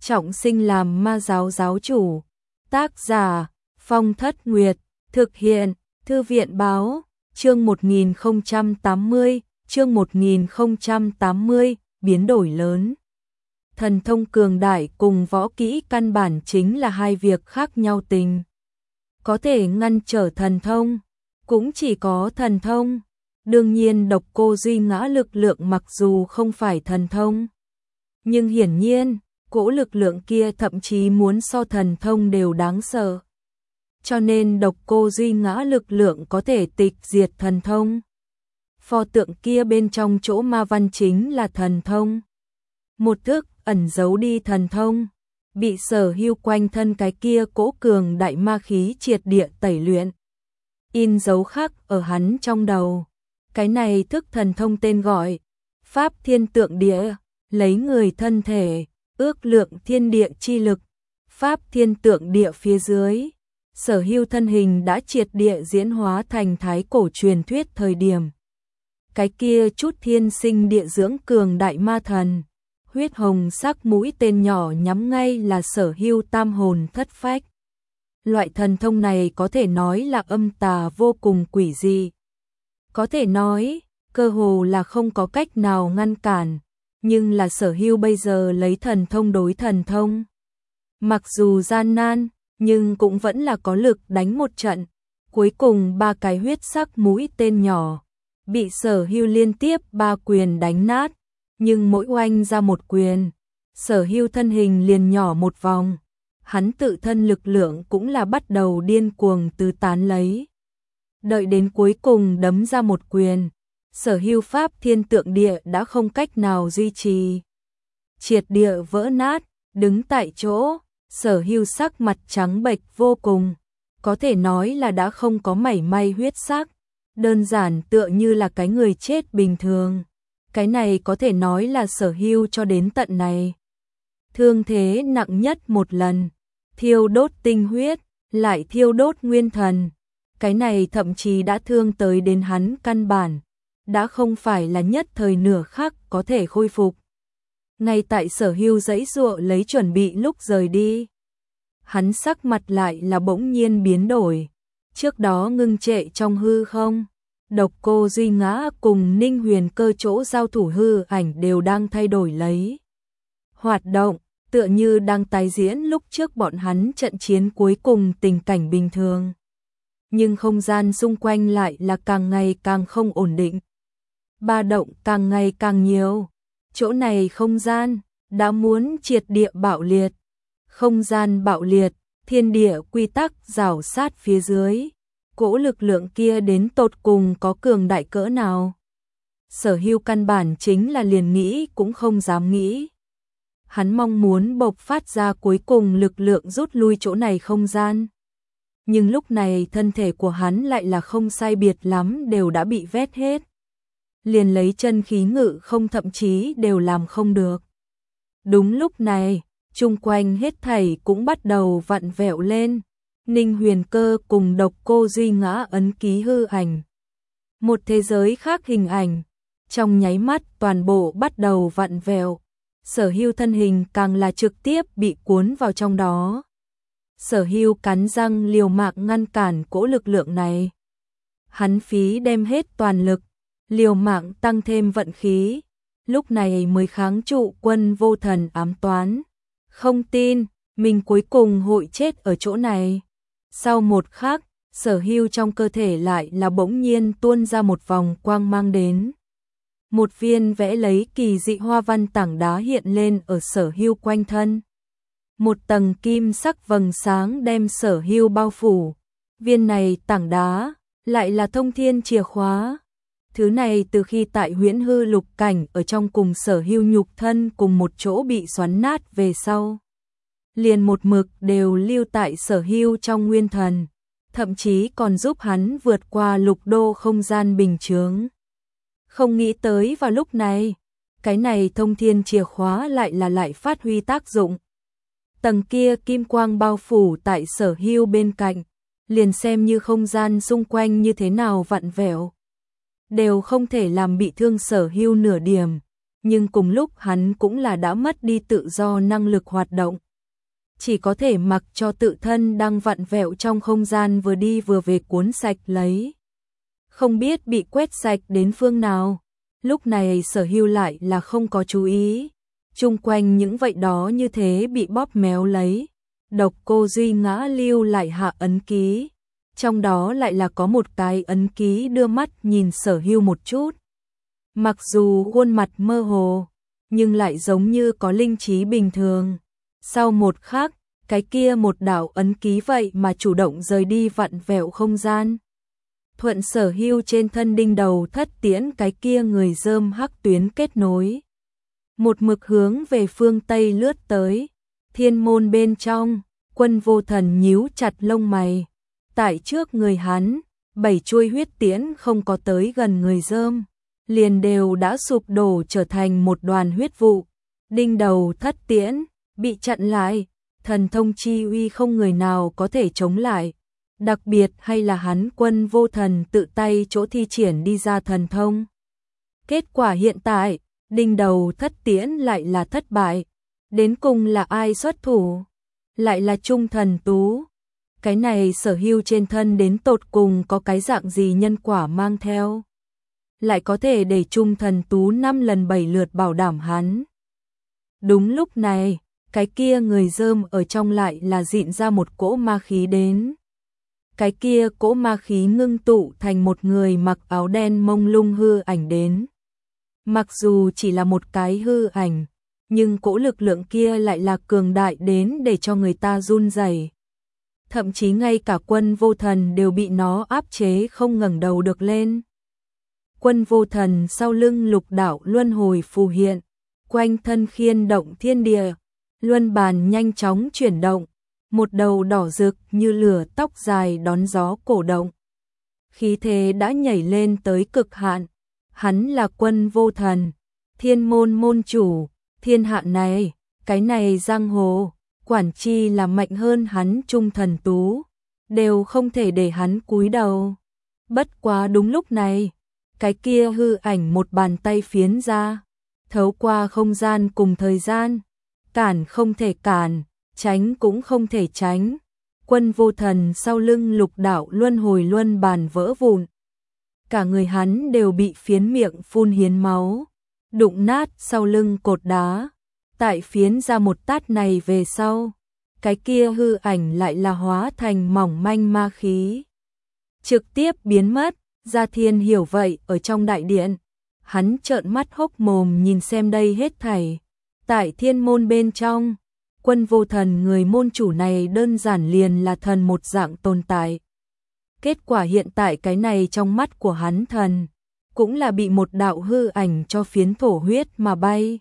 trọng sinh làm ma giáo giáo chủ. Tác giả Phong Thất Nguyệt, thực hiện Thư viện báo, chương 1080, chương 1080, biến đổi lớn. Thần thông cường đại cùng võ kỹ căn bản chính là hai việc khác nhau tình. Có thể ngăn trở thần thông, cũng chỉ có thần thông. Đương nhiên Độc Cô Duy Ngã lực lượng mặc dù không phải thần thông, nhưng hiển nhiên, cỗ lực lượng kia thậm chí muốn so thần thông đều đáng sợ. Cho nên Độc Cô Duy Ngã lực lượng có thể tịch diệt thần thông. Pho tượng kia bên trong chỗ ma văn chính là thần thông. Một thức ẩn giấu đi thần thông, bị Sở Hưu quanh thân cái kia cỗ cường đại ma khí triệt địa tẩy luyện. In dấu khắc ở hắn trong đầu. Cái này thức thần thông tên gọi Pháp Thiên Tượng Địa, lấy người thân thể, ước lượng thiên địa chi lực. Pháp Thiên Tượng Địa phía dưới, Sở Hưu thân hình đã triệt địa diễn hóa thành thái cổ truyền thuyết thời điểm. Cái kia chút thiên sinh địa dưỡng cường đại ma thần, huyết hồng sắc mũi tên nhỏ nhắm ngay là Sở Hưu tam hồn thất phách. Loại thần thông này có thể nói là âm tà vô cùng quỷ dị. Có thể nói, cơ hồ là không có cách nào ngăn cản, nhưng là Sở Hưu bây giờ lấy thần thông đối thần thông. Mặc dù gian nan, nhưng cũng vẫn là có lực đánh một trận. Cuối cùng ba cái huyết sắc mũi tên nhỏ, bị Sở Hưu liên tiếp ba quyền đánh nát, nhưng mỗi oanh ra một quyền, Sở Hưu thân hình liền nhỏ một vòng. Hắn tự thân lực lượng cũng là bắt đầu điên cuồng tứ tán lấy. Đợi đến cuối cùng đấm ra một quyền, Sở Hưu Pháp Thiên Tượng Địa đã không cách nào duy trì. Triệt địa vỡ nát, đứng tại chỗ, Sở Hưu sắc mặt trắng bệch vô cùng, có thể nói là đã không có mảy may huyết sắc, đơn giản tựa như là cái người chết bình thường. Cái này có thể nói là Sở Hưu cho đến tận này thương thế nặng nhất một lần, thiêu đốt tinh huyết, lại thiêu đốt nguyên thần. Cái này thậm chí đã thương tới đến hắn căn bản, đã không phải là nhất thời nửa khắc có thể khôi phục. Ngay tại Sở Hưu giãy giụa lấy chuẩn bị lúc rời đi, hắn sắc mặt lại là bỗng nhiên biến đổi. Trước đó ngưng trệ trong hư không, Độc Cô Duy Ngã cùng Ninh Huyền Cơ chỗ giao thủ hư ảnh đều đang thay đổi lấy hoạt động, tựa như đang tái diễn lúc trước bọn hắn trận chiến cuối cùng tình cảnh bình thường. Nhưng không gian xung quanh lại là càng ngày càng không ổn định. Ba động càng ngày càng nhiều. Chỗ này không gian đã muốn triệt địa bạo liệt. Không gian bạo liệt, thiên địa quy tắc rào sát phía dưới. Cỗ lực lượng kia đến tột cùng có cường đại cỡ nào? Sở Hưu căn bản chính là liền nghĩ cũng không dám nghĩ. Hắn mong muốn bộc phát ra cuối cùng lực lượng rút lui chỗ này không gian. Nhưng lúc này thân thể của hắn lại là không sai biệt lắm đều đã bị vét hết. Liền lấy chân khí ngự không thậm chí đều làm không được. Đúng lúc này, chung quanh hết thảy cũng bắt đầu vặn vẹo lên. Ninh Huyền Cơ cùng Độc Cô Duy Ngã ấn ký hư ảnh. Một thế giới khác hình ảnh, trong nháy mắt toàn bộ bắt đầu vặn vẹo. Sở Hưu thân hình càng là trực tiếp bị cuốn vào trong đó. Sở Hưu cắn răng liều mạng ngăn cản cỗ lực lượng này. Hắn phí đem hết toàn lực, liều mạng tăng thêm vận khí, lúc này mới kháng trụ Quân Vô Thần ám toán. Không tin, mình cuối cùng hội chết ở chỗ này. Sau một khắc, Sở Hưu trong cơ thể lại là bỗng nhiên tuôn ra một vòng quang mang đến. Một viên vẽ lấy kỳ dị hoa văn tảng đá hiện lên ở Sở Hưu quanh thân. Một tầng kim sắc vầng sáng đem Sở Hưu bao phủ. Viên này tảng đá lại là thông thiên chìa khóa. Thứ này từ khi tại Huyễn Hư Lục cảnh ở trong cùng Sở Hưu nhục thân cùng một chỗ bị xoắn nát về sau, liền một mực đều lưu tại Sở Hưu trong nguyên thần, thậm chí còn giúp hắn vượt qua lục đô không gian bình chướng. Không nghĩ tới vào lúc này, cái này thông thiên chìa khóa lại phát huy tác dụng. Tầng kia kim quang bao phủ tại Sở Hưu bên cạnh, liền xem như không gian xung quanh như thế nào vặn vẹo, đều không thể làm bị thương Sở Hưu nửa điểm. nhưng cùng lúc hắn cũng là đã mất đi tự do năng lực hoạt động. Chỉ có thể mặc cho tự thân đang vặn vẹo trong không gian vừa đi vừa về cuốn sạch lấy. Không biết bị quét sạch đến phương nào, lúc này Sở Hưu lại là không có chú ý. Chung quanh những vậy đó như thế bị bóp méo lấy. Độc Cô Duy ngã lưu lại hạ ấn ký. Trong đó lại là có một cái ấn ký đưa mắt nhìn Sở Hưu một chút. Mặc dù khuôn mặt mơ hồ, nhưng lại giống như có linh trí bình thường. Sau một khắc, cái kia một đạo ấn ký vậy mà chủ động rời đi vặn vẹo không gian. Thuận Sở Hưu trên thân Đinh Đầu Thất Tiễn cái kia người rơm hắc tuyến kết nối. Một mực hướng về phương Tây lướt tới. Thiên môn bên trong, Quân Vô Thần nhíu chặt lông mày. Tại trước người hắn, 7 chuôi huyết tiễn không có tới gần người rơm, liền đều đã sụp đổ trở thành một đoàn huyết vụ. Đinh Đầu Thất Tiễn bị chặn lại, thần thông chi uy không người nào có thể chống lại. Đặc biệt hay là hắn Quân Vô Thần tự tay chỗ thi triển đi ra thần thông. Kết quả hiện tại, Đinh Đầu Thất Tiễn lại là thất bại. Đến cùng là ai xuất thủ? Lại là Trung Thần Tú. Cái này Sở Hưu trên thân đến tột cùng có cái dạng gì nhân quả mang theo? Lại có thể để Trung Thần Tú 5 lần 7 lượt bảo đảm hắn. Đúng lúc này, cái kia người rơm ở trong lại là dịn ra một cỗ ma khí đến. Cái kia cỗ ma khí ngưng tụ thành một người mặc áo đen mông lung hư ảnh đến. Mặc dù chỉ là một cái hư ảnh, nhưng cỗ lực lượng kia lại là cường đại đến để cho người ta run rẩy. Thậm chí ngay cả Quân Vô Thần đều bị nó áp chế không ngẩng đầu được lên. Quân Vô Thần sau lưng lục đạo luân hồi phù hiện, quanh thân khiên động thiên địa, luân bàn nhanh chóng chuyển động, một đầu đỏ rực như lửa tóc dài đón gió cổ động. Khí thế đã nhảy lên tới cực hạn, hắn là Quân Vô Thần, thiên môn môn chủ, thiên hạ này, cái này giang hồ, quản chi là mạnh hơn hắn Trung Thần Tú, đều không thể để hắn cúi đầu. Bất quá đúng lúc này, cái kia hư ảnh một bàn tay phiến ra, thấu qua không gian cùng thời gian, cản không thể cản, tránh cũng không thể tránh. Quân Vô Thần sau lưng lục đạo luân hồi luân bàn vỡ vụn. Cả người hắn đều bị phiến miệng phun hiến máu, đụng nát sau lưng cột đá. Tại phiến ra một tát này về sau, cái kia hư ảnh lại là hóa thành mỏng manh ma khí. Trực tiếp biến mất, Gia Thiên hiểu vậy ở trong đại điện. Hắn trợn mắt hốc mồm nhìn xem đây hết thảy. Tại thiên môn bên trong, Quân Vô Thần người môn chủ này đơn giản liền là thần một dạng tồn tại. Kết quả hiện tại cái này trong mắt của hắn thần, cũng là bị một đạo hư ảnh cho phiến thổ huyết mà bay.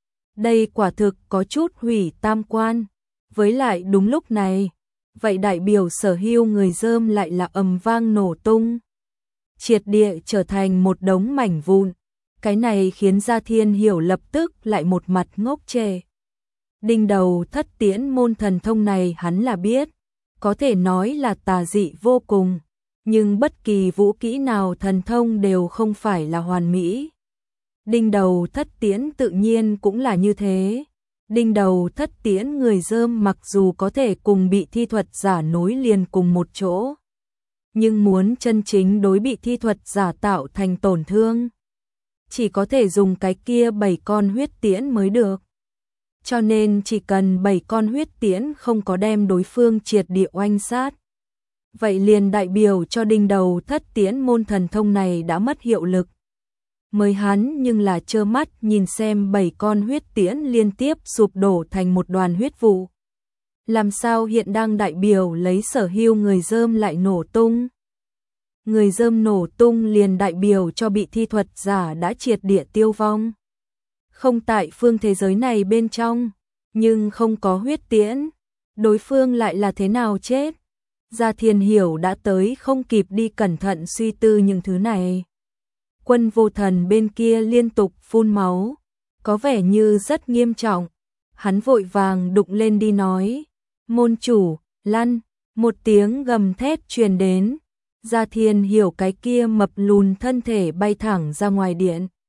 Đây quả thực có chút hủy tam quan. Với lại đúng lúc này, vậy đại biểu Sở Hưu người rơm lại là ầm vang nổ tung. Triệt địa trở thành một đống mảnh vụn. Cái này khiến Gia Thiên hiểu lập tức lại một mặt ngốc trệ. Đinh Đầu Thất Tiễn môn thần thông này hắn là biết, có thể nói là tà dị vô cùng, nhưng bất kỳ vũ kỹ nào thần thông đều không phải là hoàn mỹ. Đinh Đầu Thất Tiễn tự nhiên cũng là như thế. Đinh Đầu Thất Tiễn người rơm mặc dù có thể cùng bị thi thuật giả nối liền cùng một chỗ, nhưng muốn chân chính đối bị thi thuật giả tạo thành tổn thương, chỉ có thể dùng cái kia 7 con huyết tiễn mới được. Cho nên chỉ cần 7 con huyết tiễn không có đem đối phương triệt địa oanh sát, vậy liền đại biểu cho Đinh Đầu Thất Tiễn môn thần thông này đã mất hiệu lực. Mới hắn nhưng là trơ mắt nhìn xem 7 con huyết tiễn liên tiếp sụp đổ thành một đoàn huyết vụ. Làm sao hiện đang đại biểu lấy Sở Hưu người rơm lại nổ tung? Người rơm nổ tung liền đại biểu cho bị thi thuật giả đã triệt địa tiêu vong. Không tại phương thế giới này bên trong, nhưng không có huyết tiễn, đối phương lại là thế nào chết? Gia Thiên hiểu đã tới không kịp đi cẩn thận suy tư những thứ này. Quân Vô Thần bên kia liên tục phun máu, có vẻ như rất nghiêm trọng. Hắn vội vàng đụng lên đi nói, môn chủ, lăn, một tiếng gầm thét truyền đến. Gia Thiên hiểu cái kia mập lùn thân thể bay thẳng ra ngoài điện.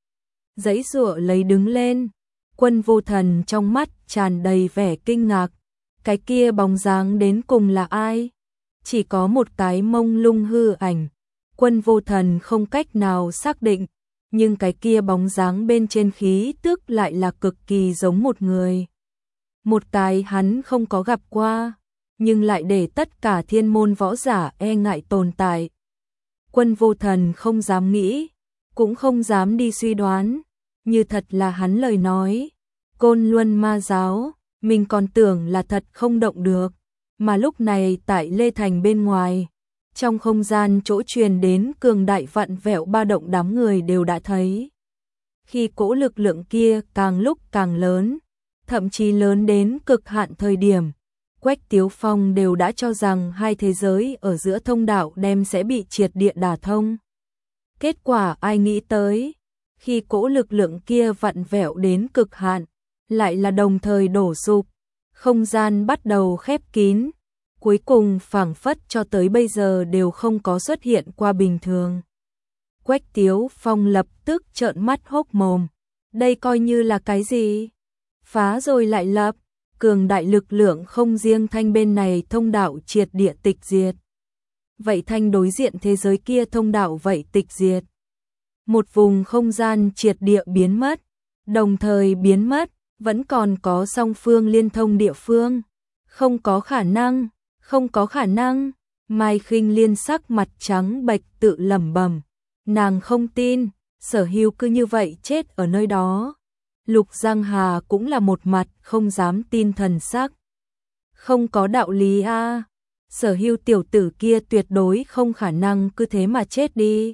giãy giụa lấy đứng lên. Quân Vô Thần trong mắt tràn đầy vẻ kinh ngạc, cái kia bóng dáng đến cùng là ai? Chỉ có một cái mông lung hư ảnh. Quân Vô Thần không cách nào xác định, nhưng cái kia bóng dáng bên trên khí tức lại là cực kỳ giống một người. Một cái hắn không có gặp qua, nhưng lại để tất cả thiên môn võ giả e ngại tồn tại. Quân Vô Thần không dám nghĩ, cũng không dám đi suy đoán, như thật là hắn lời nói. Côn Luân Ma giáo, mình còn tưởng là thật không động được, mà lúc này tại Lê Thành bên ngoài, trong không gian chỗ truyền đến cường đại vặn vẹo ba động đám người đều đã thấy. Khi cỗ lực lượng kia càng lúc càng lớn, thậm chí lớn đến cực hạn thời điểm, Quách Tiếu Phong đều đã cho rằng hai thế giới ở giữa thông đạo đem sẽ bị triệt địa đả thông. Kết quả ai nghĩ tới, khi cỗ lực lượng kia vặn vẹo đến cực hạn, lại là đồng thời đổ sụp, không gian bắt đầu khép kín, cuối cùng phảng phất cho tới bây giờ đều không có xuất hiện qua bình thường. Quách Tiếu Phong lập tức trợn mắt hốc mồm, đây coi như là cái gì? Phá rồi lại lập, cường đại lực lượng không riêng Thanh bên này thông đạo triệt địa tịch diệt. Vậy Thanh đối diện thế giới kia thông đạo vậy tịch diệt. Một vùng không gian triệt địa biến mất, đồng thời biến mất, vẫn còn có song phương liên thông địa phương. Không có khả năng, không có khả năng. Mai Khinh Liên sắc mặt trắng bệch tự lẩm bẩm, nàng không tin, Sở Hưu cứ như vậy chết ở nơi đó. Lục Giang Hà cũng là một mặt không dám tin thần sắc. Không có đạo lý a, Sở Hưu tiểu tử kia tuyệt đối không khả năng cứ thế mà chết đi.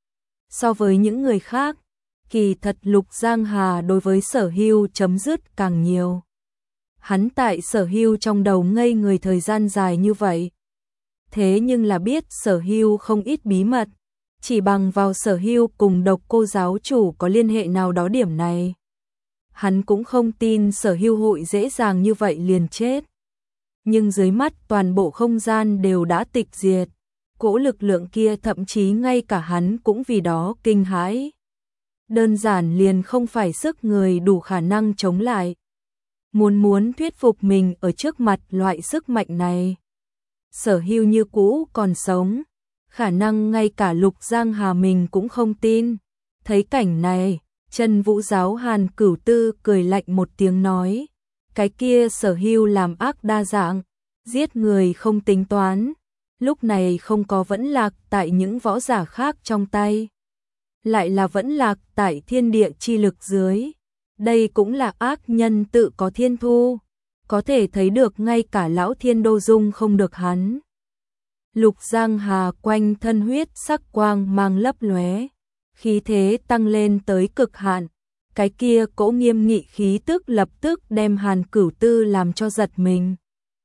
So với những người khác, kỳ thật Lục Giang Hà đối với Sở Hưu chấm dứt càng nhiều. Hắn tại Sở Hưu trong đầu ngây người thời gian dài như vậy. Thế nhưng là biết Sở Hưu không ít bí mật, chỉ bằng vào Sở Hưu cùng Độc Cô giáo chủ có liên hệ nào đó điểm này. Hắn cũng không tin Sở Hưu hội dễ dàng như vậy liền chết. Nhưng dưới mắt toàn bộ không gian đều đã tịch diệt, cỗ lực lượng kia thậm chí ngay cả hắn cũng vì đó kinh hãi. Đơn giản liền không phải sức người đủ khả năng chống lại. Muốn thuyết phục mình ở trước mặt loại sức mạnh này. Sở Hưu như cũ còn sống, khả năng ngay cả Lục Giang Hà mình cũng không tin. Thấy cảnh này, Chân Vũ giáo Hàn Cửu Tư cười lạnh một tiếng nói, cái kia Sở Hưu làm ác đa dạng, giết người không tính toán, lúc này không có vẫn lạc tại những võ giả khác trong tay, lại là vẫn lạc tại thiên địa chi lực dưới. Đây cũng là ác nhân tự có thiên thu, có thể thấy được ngay cả lão Thiên Đô dung không được hắn. Lục Giang Hà quanh thân huyết sắc quang mang lấp lóe, khí thế tăng lên tới cực hạn, cái kia cỗ nghiêm nghị khí tức lập tức đem Hàn Cửu Tư làm cho giật mình.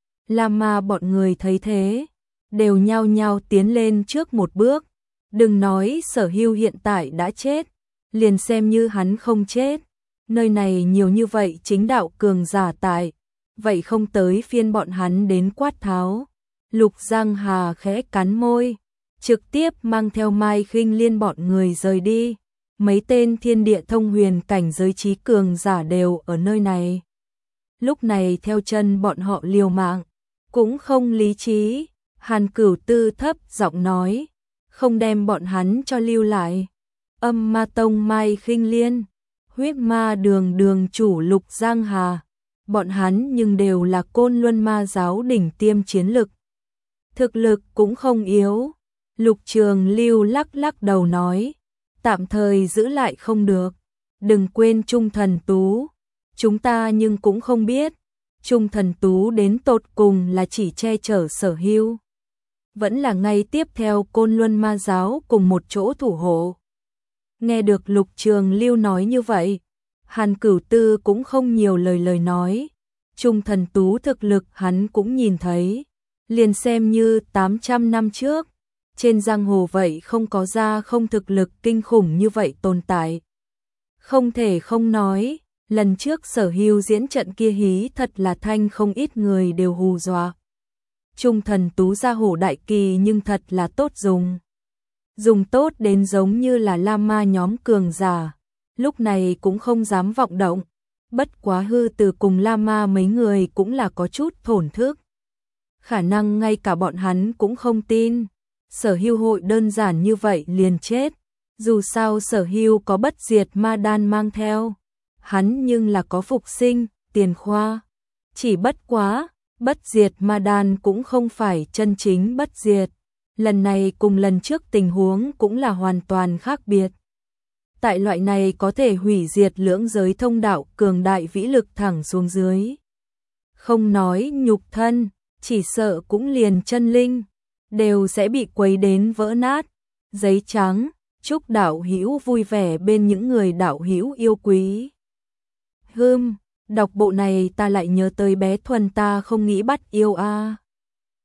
Lam Ma bọn người thấy thế, đều nhao nhao tiến lên trước một bước, đừng nói Sở Hưu hiện tại đã chết, liền xem như hắn không chết, nơi này nhiều như vậy chính đạo cường giả tại, vậy không tới phiên bọn hắn đến quát tháo. Lục Giang Hà khẽ cắn môi, trực tiếp mang theo Mai Khinh Liên bọn người rời đi. Mấy tên thiên địa thông huyền cảnh giới trí cường giả đều ở nơi này. Lúc này theo chân bọn họ liều mạng, cũng không lý trí. Hàn Cửu Tư thấp giọng nói, không đem bọn hắn cho lưu lại. Âm Ma Tông Mai Khinh Liên, Huyết Ma Đường đường chủ Lục Giang Hà, bọn hắn nhưng đều là Côn Luân Ma giáo đỉnh tiêm chiến lực. Thực lực cũng không yếu. Lục Trường Lưu lắc lắc đầu nói, tạm thời giữ lại không được, đừng quên Trung Thần Tú, chúng ta nhưng cũng không biết, Trung Thần Tú đến tột cùng là chỉ che chở Sở Hưu, vẫn là ngay tiếp theo Côn Luân Ma giáo cùng một chỗ thủ hộ. Nghe được Lục Trường Lưu nói như vậy, Hàn Cửu Tư cũng không nhiều lời nói, Trung Thần Tú thực lực hắn cũng nhìn thấy, liền xem như 800 năm trước, trên giang hồ vậy không có ra không thực lực kinh khủng như vậy tồn tại. Không thể không nói, lần trước Sở Hưu diễn trận kia hí thật là thanh không ít người đều hù dọa. Trung Thần Tú ra hổ đại kỳ nhưng thật là tốt dùng. Dùng tốt đến giống như là Lam Ma nhóm cường giả, lúc này cũng không dám vọng động. Bất quá hư từ cùng Lama mấy người cũng là có chút thổn thức. Khả năng ngay cả bọn hắn cũng không tin. Sở Hưu hội đơn giản như vậy liền chết. Dù sao Sở Hưu có bất diệt ma đan mang theo. Hắn nhưng là có phục sinh, tiền khoa. Chỉ bất quá, bất diệt ma đan cũng không phải chân chính bất diệt. Lần này cùng lần trước tình huống cũng là hoàn toàn khác biệt. Tại loại này có thể hủy diệt lưỡng giới thông đạo cường đại vĩ lực thẳng xuống dưới. Không nói nhục thân, chỉ sợ cũng liền chân linh, đều sẽ bị quấy đến vỡ nát. Giấy trắng, chúc đạo hữu vui vẻ bên những người đạo hữu yêu quý. Đọc bộ này ta lại nhớ tới bé Thuần ta không nghĩ bắt yêu a.